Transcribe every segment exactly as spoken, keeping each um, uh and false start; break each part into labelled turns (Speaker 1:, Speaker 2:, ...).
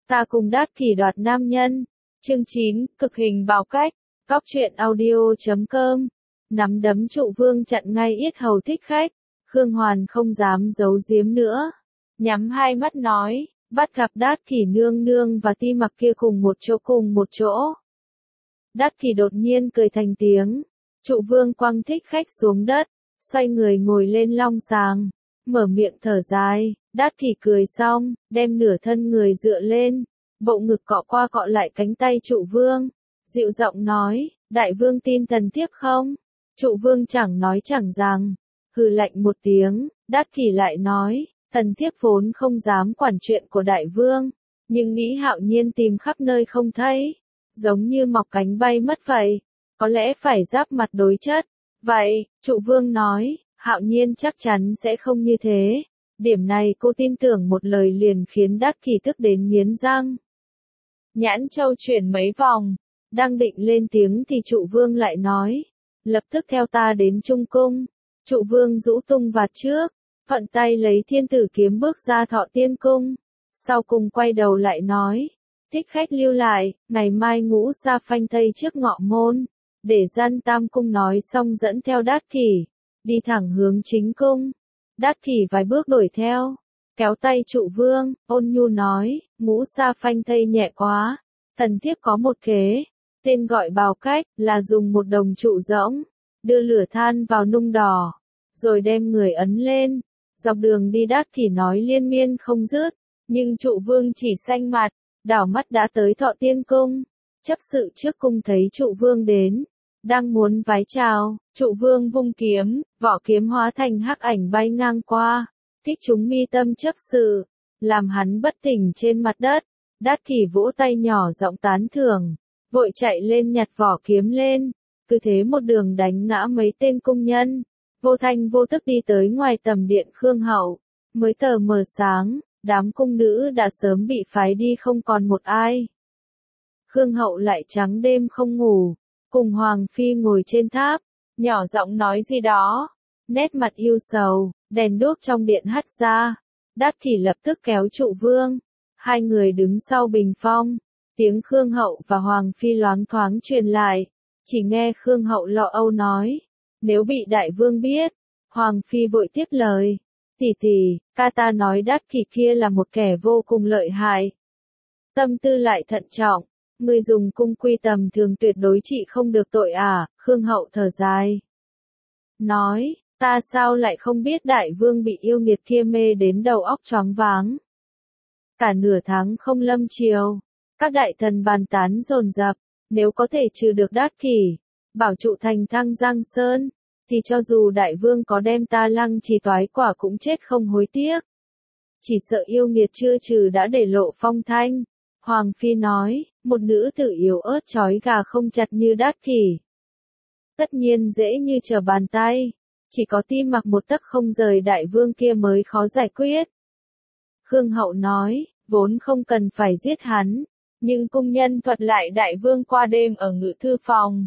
Speaker 1: Ta cùng Đát Kỷ đoạt nam nhân. Chương chín, cực hình bào cách. Góc truyện audio chấm com. Nắm đấm Trụ Vương chặn ngay yết hầu thích khách. Khương Hoàn không dám giấu giếm nữa. Nhắm hai mắt nói, bắt gặp Đát Kỷ nương nương và Ti Mặc kia cùng một chỗ cùng một chỗ. Đát Kỷ đột nhiên cười thành tiếng. Trụ Vương quăng thích khách xuống đất, xoay người ngồi lên long sàng, mở miệng thở dài. Đát Kỷ cười xong, đem nửa thân người dựa lên, bộ ngực cọ qua cọ lại cánh tay Trụ Vương, dịu giọng nói, đại vương tin thần thiếp không? Trụ Vương chẳng nói chẳng rằng, hừ lạnh một tiếng. Đát Kỷ lại nói, thần thiếp vốn không dám quản chuyện của đại vương, nhưng nghĩ Hạo Nhiên tìm khắp nơi không thấy, giống như mọc cánh bay mất vậy, có lẽ phải giáp mặt đối chất. Vậy, Trụ Vương nói, Hạo Nhiên chắc chắn sẽ không như thế. Điểm này cô tin tưởng một lời liền khiến Đát Kỷ tức đến nghiến răng. Nhãn châu chuyển mấy vòng, đang định lên tiếng thì Trụ Vương lại nói, lập tức theo ta đến Trung Cung. Trụ Vương rũ tung vạt trước, thuận tay lấy thiên tử kiếm bước ra Thọ Tiên Cung. Sau cùng quay đầu lại nói, thích khách lưu lại, ngày mai ngũ sa phanh thây trước ngọ môn, để gian Tam Cung nói xong dẫn theo Đát Kỷ, đi thẳng hướng chính cung. Đát Kỷ vài bước đuổi theo, kéo tay Trụ Vương, ôn nhu nói, ngũ sa phanh thây nhẹ quá, thần thiếp có một kế, tên gọi bào cách, là dùng một đồng trụ rỗng, đưa lửa than vào nung đỏ, rồi đem người ấn lên. Dọc đường đi Đát Kỷ nói liên miên không dứt, nhưng Trụ Vương chỉ xanh mặt, đảo mắt đã tới Thọ Tiên Cung. Chấp sự trước cung thấy Trụ Vương đến, đang muốn vái chào, Trụ Vương vung kiếm, vỏ kiếm hóa thành hắc ảnh bay ngang qua, kích trúng mi tâm chấp sự, làm hắn bất tỉnh trên mặt đất. Đát Kỷ vỗ tay nhỏ giọng tán thưởng, vội chạy lên nhặt vỏ kiếm lên, cứ thế một đường đánh ngã mấy tên cung nhân, vô thanh vô tức đi tới ngoài tầm điện Khương Hậu. Mới tờ mờ sáng, đám cung nữ đã sớm bị phái đi không còn một ai. Khương Hậu lại trắng đêm không ngủ, cùng Hoàng Phi ngồi trên tháp, nhỏ giọng nói gì đó, nét mặt yêu sầu. Đèn đuốc trong điện hắt ra, Đát Kỷ lập tức kéo Trụ Vương, hai người đứng sau bình phong. Tiếng Khương Hậu và Hoàng Phi loáng thoáng truyền lại, chỉ nghe Khương Hậu lo âu nói, nếu bị đại vương biết. Hoàng Phi vội tiếp lời, tỷ tỷ, ca ta nói Đát Kỷ kia là một kẻ vô cùng lợi hại, tâm tư lại thận trọng, người dùng cung quy tầm thường tuyệt đối trị không được tội à. Khương Hậu thở dài, nói, ta sao lại không biết đại vương bị yêu nghiệt kia mê đến đầu óc choáng váng. Cả nửa tháng không lâm chiều, các đại thần bàn tán dồn dập, nếu có thể trừ được Đát Kỷ, bảo trụ thành Thăng Giang Sơn, thì cho dù đại vương có đem ta lăng trì toái quả cũng chết không hối tiếc. Chỉ sợ yêu nghiệt chưa trừ đã để lộ phong thanh. Hoàng Phi nói, một nữ tử yếu ớt trói gà không chặt như Đát Kỷ, tất nhiên dễ như trở bàn tay, chỉ có Ti Mặc một tấc không rời đại vương kia mới khó giải quyết. Khương Hậu nói, vốn không cần phải giết hắn, nhưng cung nhân thuật lại đại vương qua đêm ở ngự thư phòng,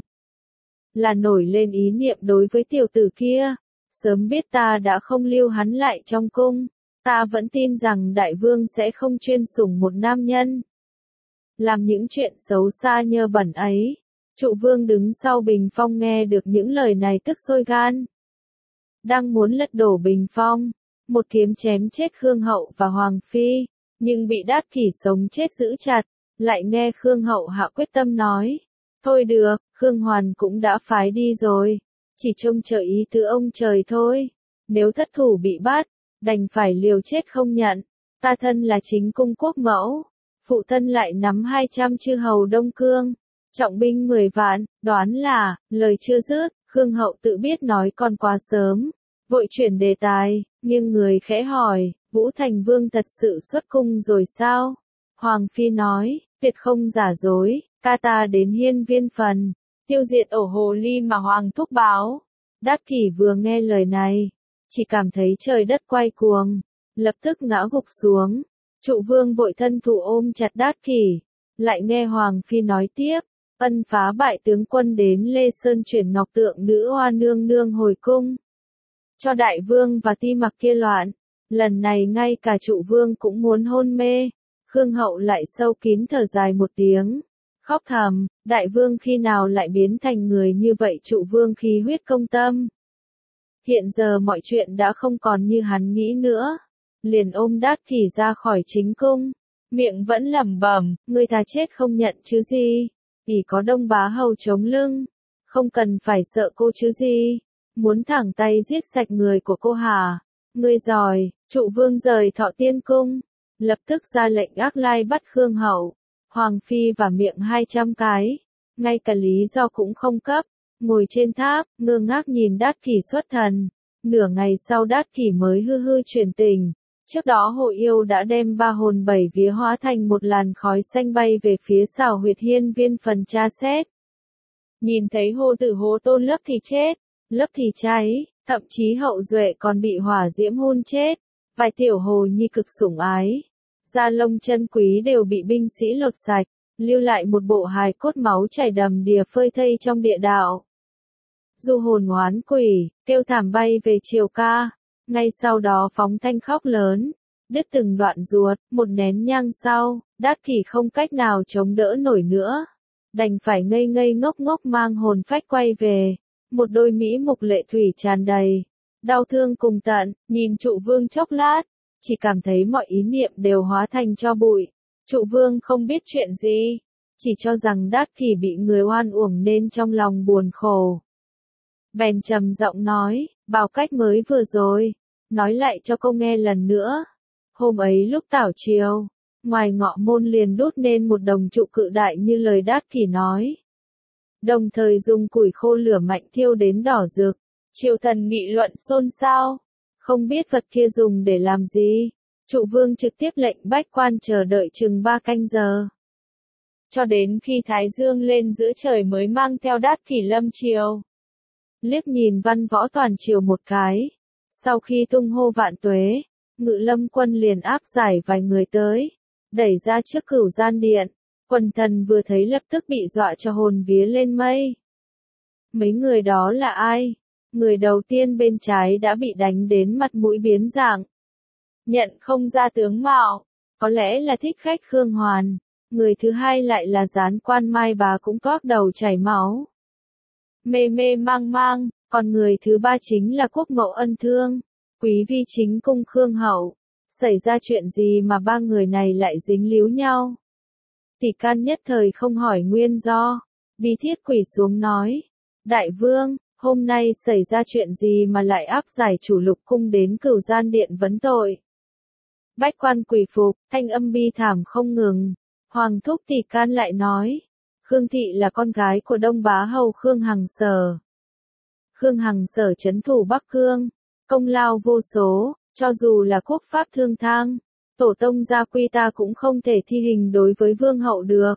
Speaker 1: là nổi lên ý niệm đối với tiểu tử kia. Sớm biết ta đã không lưu hắn lại trong cung, ta vẫn tin rằng đại vương sẽ không chuyên sủng một nam nhân, làm những chuyện xấu xa nhơ bẩn ấy. Trụ Vương đứng sau bình phong nghe được những lời này tức sôi gan, đang muốn lật đổ bình phong, một kiếm chém chết Khương Hậu và Hoàng Phi, nhưng bị Đát Kỷ sống chết giữ chặt. Lại nghe Khương Hậu hạ quyết tâm nói, thôi được, Khương Hoàn cũng đã phái đi rồi, chỉ trông chờ ý tứ ông trời thôi, nếu thất thủ bị bắt, đành phải liều chết không nhận. Ta thân là chính cung quốc mẫu, phụ thân lại nắm hai trăm chư hầu Đông Cương, trọng binh mười vạn, đoán là. Lời chưa dứt, Khương Hậu tự biết nói còn quá sớm, vội chuyển đề tài, nhưng người khẽ hỏi, Vũ Thành Vương thật sự xuất cung rồi sao? Hoàng Phi nói, tuyệt không giả dối, ca ta đến Hiên Viên Phần, tiêu diệt ổ hồ ly mà Hoàng thúc báo. Đát Kỷ vừa nghe lời này, chỉ cảm thấy trời đất quay cuồng, lập tức ngã gục xuống. Trụ Vương vội thân thủ ôm chặt Đát Kỷ, lại nghe Hoàng Phi nói tiếp, ân phá bại tướng quân đến Lê Sơn chuyển ngọc tượng nữ hoa nương nương hồi cung, cho đại vương và Ti Mặc kia loạn, lần này ngay cả Trụ Vương cũng muốn hôn mê. Khương Hậu lại sâu kín thở dài một tiếng, khóc thầm, đại vương khi nào lại biến thành người như vậy, trụ vương khí huyết công tâm. Hiện giờ mọi chuyện đã không còn như hắn nghĩ nữa, liền ôm Đát Kỷ ra khỏi chính cung, miệng vẫn lẩm bẩm, ngươi thà chết không nhận chứ gì, ỷ có Đông Bá Hầu chống lưng, không cần phải sợ cô chứ gì, muốn thẳng tay giết sạch người của cô hả, ngươi giỏi. Trụ vương rời Thọ Tiên cung, lập tức ra lệnh ác lai bắt Khương Hậu, Hoàng Phi và miệng hai trăm cái, ngay cả lý do cũng không cấp, ngồi trên tháp, ngơ ngác nhìn Đát Kỷ xuất thần, nửa ngày sau Đát Kỷ mới hư hư chuyển tình, trước đó hội yêu đã đem ba hồn bảy vía hóa thành một làn khói xanh bay về phía Xảo Huyệt Hiên Viên phần tra xét. Nhìn thấy Hô Tử Hố Tôn lấp thì chết, lấp thì cháy, thậm chí Hậu Duệ còn bị hỏa diễm hun chết, vài tiểu hồ nhi cực sủng ái, da lông chân quý đều bị binh sĩ lột sạch, lưu lại một bộ hài cốt máu chảy đầm đìa phơi thây trong địa đạo. Du hồn oán quỷ, kêu thảm bay về triều ca, ngay sau đó phóng thanh khóc lớn, đứt từng đoạn ruột, một nén nhang sau, Đát Kỷ không cách nào chống đỡ nổi nữa, đành phải ngây ngây ngốc ngốc mang hồn phách quay về, một đôi mỹ mục lệ thủy tràn đầy, đau thương cùng tận, nhìn trụ vương chốc lát, chỉ cảm thấy mọi ý niệm đều hóa thành tro bụi. Trụ vương không biết chuyện gì, chỉ cho rằng Đát Kỷ bị người oan uổng nên trong lòng buồn khổ. Bèn trầm giọng nói, Bảo Cách mới vừa rồi, nói lại cho cô nghe lần nữa. Hôm ấy lúc tảo chiều, ngoài ngọ môn liền đốt nên một đồng trụ cự đại như lời Đát Kỷ nói. Đồng thời dùng củi khô lửa mạnh thiêu đến đỏ rực, triều thần nghị luận xôn xao, không biết vật kia dùng để làm gì. Trụ vương trực tiếp lệnh bách quan chờ đợi chừng ba canh giờ. Cho đến khi Thái Dương lên giữa trời mới mang theo Đát Kỷ lâm triều. Liếc nhìn văn võ toàn triều một cái, sau khi tung hô vạn tuế, Ngự Lâm quân liền áp giải vài người tới, đẩy ra trước Cửu Gian Điện, quần thần vừa thấy lập tức bị dọa cho hồn vía lên mây. Mấy người đó là ai? Người đầu tiên bên trái đã bị đánh đến mặt mũi biến dạng, nhận không ra tướng mạo, có lẽ là thích khách Khương Hoàn. Người thứ hai lại là gián quan Mai Bá cũng toác đầu chảy máu, mê mê mang mang, còn người thứ ba chính là Quốc Mậu Ân Thương, quý vi chính cung Khương Hậu. Xảy ra chuyện gì mà ba người này lại dính líu nhau? Tỷ can nhất thời không hỏi nguyên do, Bi Thiết quỳ xuống nói, Đại vương, hôm nay xảy ra chuyện gì mà lại áp giải chủ Lục cung đến Cửu Gian Điện vấn tội? Bách quan quỳ phục, thanh âm bi thảm không ngừng. Hoàng thúc Tỷ can lại nói, Khương thị là con gái của Đông Bá Hầu Khương Hằng Sở. Khương Hằng Sở trấn thủ Bắc Cương, công lao vô số, cho dù là quốc pháp thương thang, tổ tông gia quy ta cũng không thể thi hình đối với vương hậu được.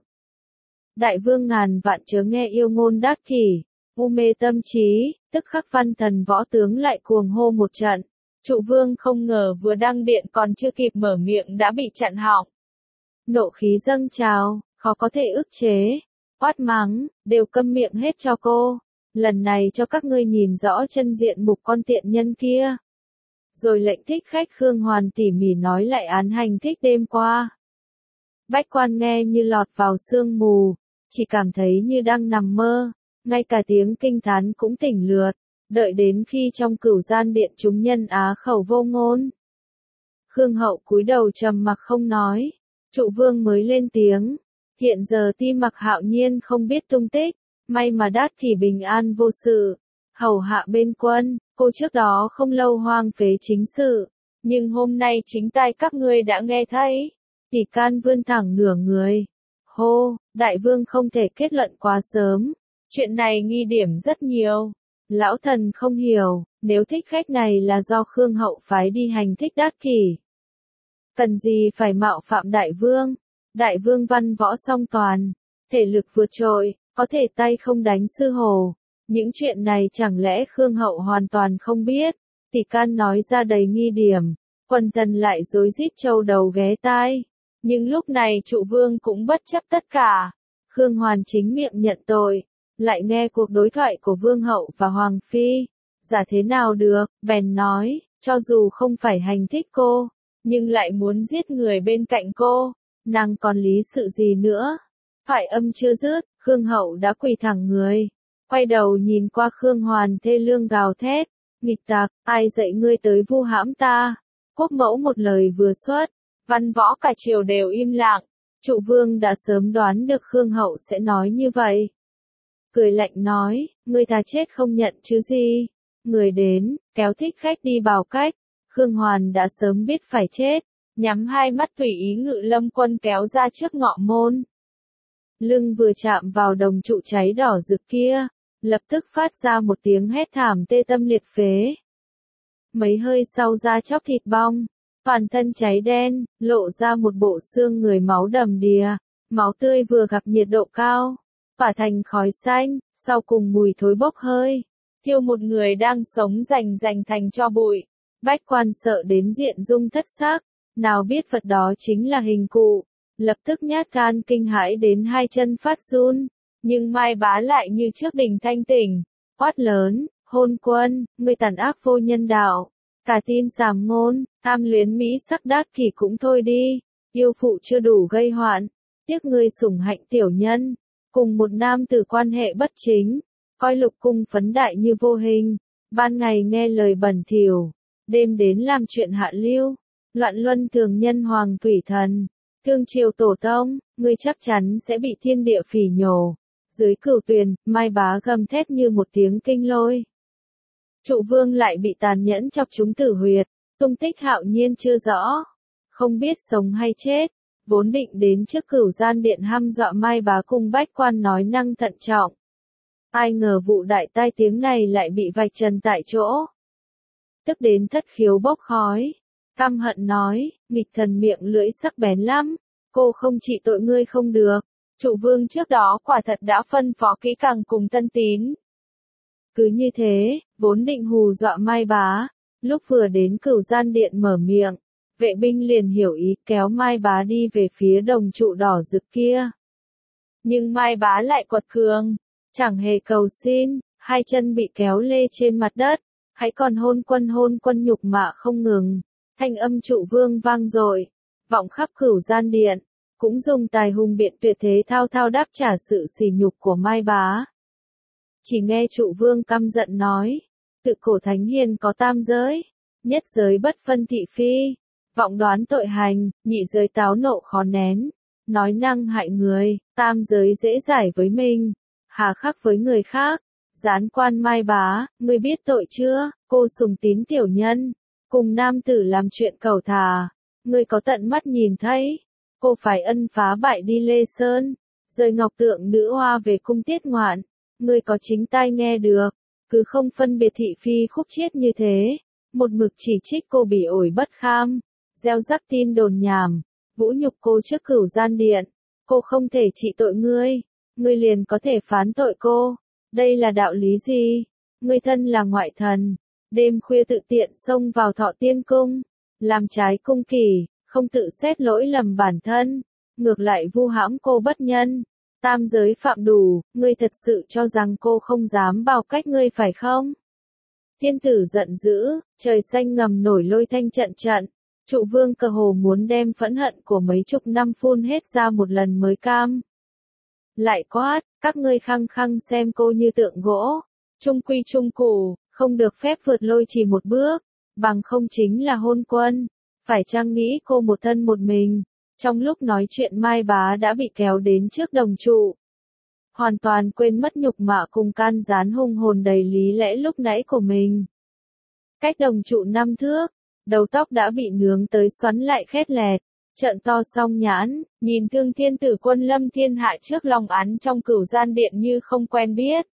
Speaker 1: Đại vương ngàn vạn chớ nghe yêu ngôn Đát Kỷ, u mê tâm trí, tức khắc văn thần võ tướng lại cuồng hô một trận. Trụ vương không ngờ vừa đăng điện còn chưa kịp mở miệng đã bị chặn họng. Nộ khí dâng trào, khó có thể ức chế, quát mắng, đều câm miệng hết cho cô, lần này cho các ngươi nhìn rõ chân diện mục con tiện nhân kia. Rồi lệnh thích khách Khương Hoàn tỉ mỉ nói lại án hành thích đêm qua. Bách quan nghe như lọt vào sương mù, chỉ cảm thấy như đang nằm mơ, ngay cả tiếng kinh thán cũng tỉnh lượt, đợi đến khi trong Cửu Gian Điện chúng nhân á khẩu vô ngôn. Khương Hậu cúi đầu trầm mặc không nói, Trụ vương mới lên tiếng, hiện giờ Ti Mặc hạo nhiên không biết tung tích, may mà Đát Kỷ bình an vô sự, hầu hạ bên quân, cô trước đó không lâu hoang phế chính sự, nhưng hôm nay chính tai các ngươi đã nghe thấy. Tỷ can vươn thẳng nửa người, hô, đại vương không thể kết luận quá sớm, chuyện này nghi điểm rất nhiều. Lão thần không hiểu, nếu thích khách này là do Khương Hậu phái đi hành thích Đát Kỷ, cần gì phải mạo phạm đại vương? Đại vương văn võ song toàn, thể lực vượt trội, có thể tay không đánh sư hồ. Những chuyện này chẳng lẽ Khương Hậu hoàn toàn không biết? Tỷ can nói ra đầy nghi điểm, quần thần lại rối rít châu đầu ghé tai. Nhưng lúc này Trụ vương cũng bất chấp tất cả. Khương Hoàn chính miệng nhận tội, lại nghe cuộc đối thoại của Vương Hậu và Hoàng Phi. Giả thế nào được, bèn nói, cho dù không phải hành thích cô, nhưng lại muốn giết người bên cạnh cô. nàng còn lý sự gì nữa? Thoại âm chưa dứt, Khương Hậu đã quỳ thẳng người, quay đầu nhìn qua Khương Hoàn thê lương gào thét, nghịch tặc, ai dạy ngươi tới vu hãm ta? Quốc mẫu một lời vừa xuất, văn võ cả triều đều im lặng, Trụ Vương đã sớm đoán được Khương Hậu sẽ nói như vậy. Cười lạnh nói, ngươi thà chết không nhận chứ gì. Người đến, kéo thích khách đi bảo cách, Khương Hoàn đã sớm biết phải chết, nhắm hai mắt tùy ý Ngự Lâm Quân kéo ra trước ngọ môn. Lưng vừa chạm vào đồng trụ cháy đỏ rực kia, lập tức phát ra một tiếng hét thảm tê tâm liệt phế. Mấy hơi sau da chóc thịt bong, toàn thân cháy đen, lộ ra một bộ xương người máu đầm đìa, máu tươi vừa gặp nhiệt độ cao, tỏa thành khói xanh, sau cùng mùi thối bốc hơi, thiêu một người đang sống rành rành thành tro bụi. Bách quan sợ đến diện dung thất xác, nào biết Phật đó chính là hình cụ, lập tức nhát gan kinh hãi đến hai chân phát run, nhưng Mai Bá lại như trước đình thanh tỉnh, quát lớn, hôn quân, ngươi tàn ác vô nhân đạo, cả tin sàm ngôn, tham luyến mỹ sắc đát kỷ cũng thôi đi, yêu phụ chưa đủ gây hoạn, tiếc ngươi sủng hạnh tiểu nhân, cùng một nam tử quan hệ bất chính, coi lục cung phấn đại như vô hình, ban ngày nghe lời bẩn thỉu, đêm đến làm chuyện hạ lưu, loạn luân thường nhân hoàng thủy thần, thương triều tổ tông, ngươi chắc chắn sẽ bị thiên địa phỉ nhổ. Dưới cửu tuyền, Mai Bá gầm thét như một tiếng kinh lôi. Trụ Vương lại bị tàn nhẫn chọc trúng tử huyệt, tung tích hạo nhiên chưa rõ, không biết sống hay chết, vốn định đến trước Cửu Gian Điện hăm dọa Mai Bá cùng bách quan nói năng thận trọng. Ai ngờ vụ đại tai tiếng này lại bị vạch trần tại chỗ. Tức đến thất khiếu bốc khói, căm hận nói, nghịch thần miệng lưỡi sắc bén lắm, cô không trị tội ngươi không được. Trụ Vương trước đó quả thật đã phân phó kỹ càng cùng Tân Tín. Cứ như thế, vốn định hù dọa Mai Bá, lúc vừa đến Cửu Gian Điện mở miệng, vệ binh liền hiểu ý kéo Mai Bá đi về phía đồng trụ đỏ rực kia. Nhưng Mai Bá lại quật cường, chẳng hề cầu xin, hai chân bị kéo lê trên mặt đất, hãy còn hôn quân hôn quân nhục mạ không ngừng, thanh âm Trụ Vương vang dội, vọng khắp Cửu Gian Điện. Cũng dùng tài hùng biện tuyệt thế thao thao đáp trả sự sỉ nhục của Mai Bá. Chỉ nghe Trụ Vương căm giận nói, tự cổ thánh hiền có tam giới, nhất giới bất phân thị phi, vọng đoán tội hành, nhị giới táo nộ khó nén, nói năng hại người, tam giới dễ giải với mình, hà khắc với người khác. Gián quan Mai Bá, ngươi biết tội chưa? Cô sùng tín tiểu nhân, cùng nam tử làm chuyện cầu thả, ngươi có tận mắt nhìn thấy. Cô phải ân phá bại đi Lê Sơn, rời ngọc tượng nữ hoa về cung tiết ngoạn, ngươi có chính tai nghe được, cứ không phân biệt thị phi khúc chiết như thế, một mực chỉ trích cô bỉ ổi bất kham, gieo rắc tin đồn nhảm, vũ nhục cô trước Cửu Gian Điện, cô không thể trị tội ngươi, ngươi liền có thể phán tội cô, đây là đạo lý gì? Ngươi thân là ngoại thần, đêm khuya tự tiện xông vào Thọ Tiên Cung, làm trái cung kỷ. Không tự xét lỗi lầm bản thân, ngược lại vu hãm cô bất nhân, tam giới phạm đủ, ngươi thật sự cho rằng cô không dám bao cách ngươi phải không? Thiên tử giận dữ, trời xanh ngầm nổi lôi thanh trận trận, Trụ Vương cơ hồ muốn đem phẫn hận của mấy chục năm phun hết ra một lần mới cam. Lại quát, các ngươi khăng khăng xem cô như tượng gỗ, trung quy trung cụ, không được phép vượt lôi chỉ một bước, bằng không chính là hôn quân. Phải chăng nghĩ cô một thân một mình, trong lúc nói chuyện Mai Bá đã bị kéo đến trước đồng trụ. Hoàn toàn quên mất nhục mạ cùng can gián hung hồn đầy lý lẽ lúc nãy của mình. Cách đồng trụ năm thước, đầu tóc đã bị nướng tới xoắn lại khét lẹt, trợn to song nhãn, nhìn Thương Thiên Tử Quân lâm thiên hạ trước lòng án trong Cửu Gian Điện như không quen biết.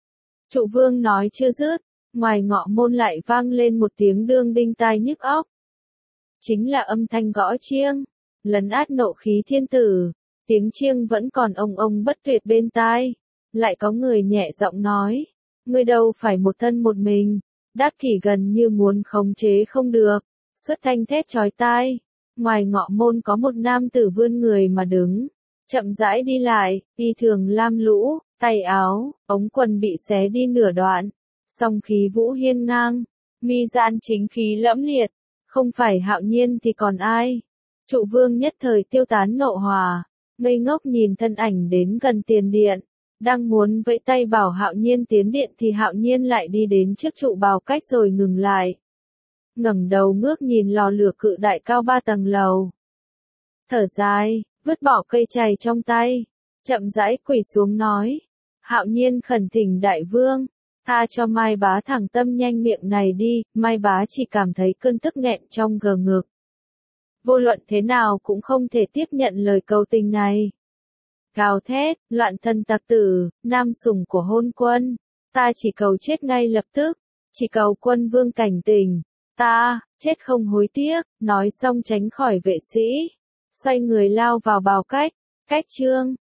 Speaker 1: Trụ Vương nói chưa dứt, ngoài ngọ môn lại vang lên một tiếng đương đinh tai nhức óc. Chính là âm thanh gõ chiêng, lấn át nộ khí thiên tử, tiếng chiêng vẫn còn ông ông bất tuyệt bên tai, lại có người nhẹ giọng nói, ngươi đâu phải một thân một mình, đát kỷ gần như muốn khống chế không được, xuất thanh thét chói tai, ngoài ngọ môn có một nam tử vươn người mà đứng, chậm rãi đi lại, y thường lam lũ, tay áo, ống quần bị xé đi nửa đoạn, song khí vũ hiên ngang, mi gian chính khí lẫm liệt. Không phải Hạo Nhiên thì còn ai? Trụ vương nhất thời tiêu tán nộ hòa, ngây ngốc nhìn thân ảnh đến gần tiền điện, đang muốn vẫy tay bảo Hạo Nhiên tiến điện thì Hạo Nhiên lại đi đến trước trụ bào cách rồi ngừng lại. Ngẩng đầu ngước nhìn lò lửa cự đại cao ba tầng lầu. Thở dài, vứt bỏ cây chày trong tay, chậm rãi quỳ xuống nói. Hạo Nhiên khẩn thỉnh đại vương, tha cho Mai Bá thẳng tâm nhanh miệng này đi, Mai Bá chỉ cảm thấy cơn tức nghẹn trong gờ ngực. Vô luận thế nào cũng không thể tiếp nhận lời cầu tình này. Gào thét, loạn thân tặc tử, nam sủng của hôn quân, ta chỉ cầu chết ngay lập tức, chỉ cầu quân vương cảnh tình, ta, chết không hối tiếc, nói xong tránh khỏi vệ sĩ, xoay người lao vào bào cách, cách chương.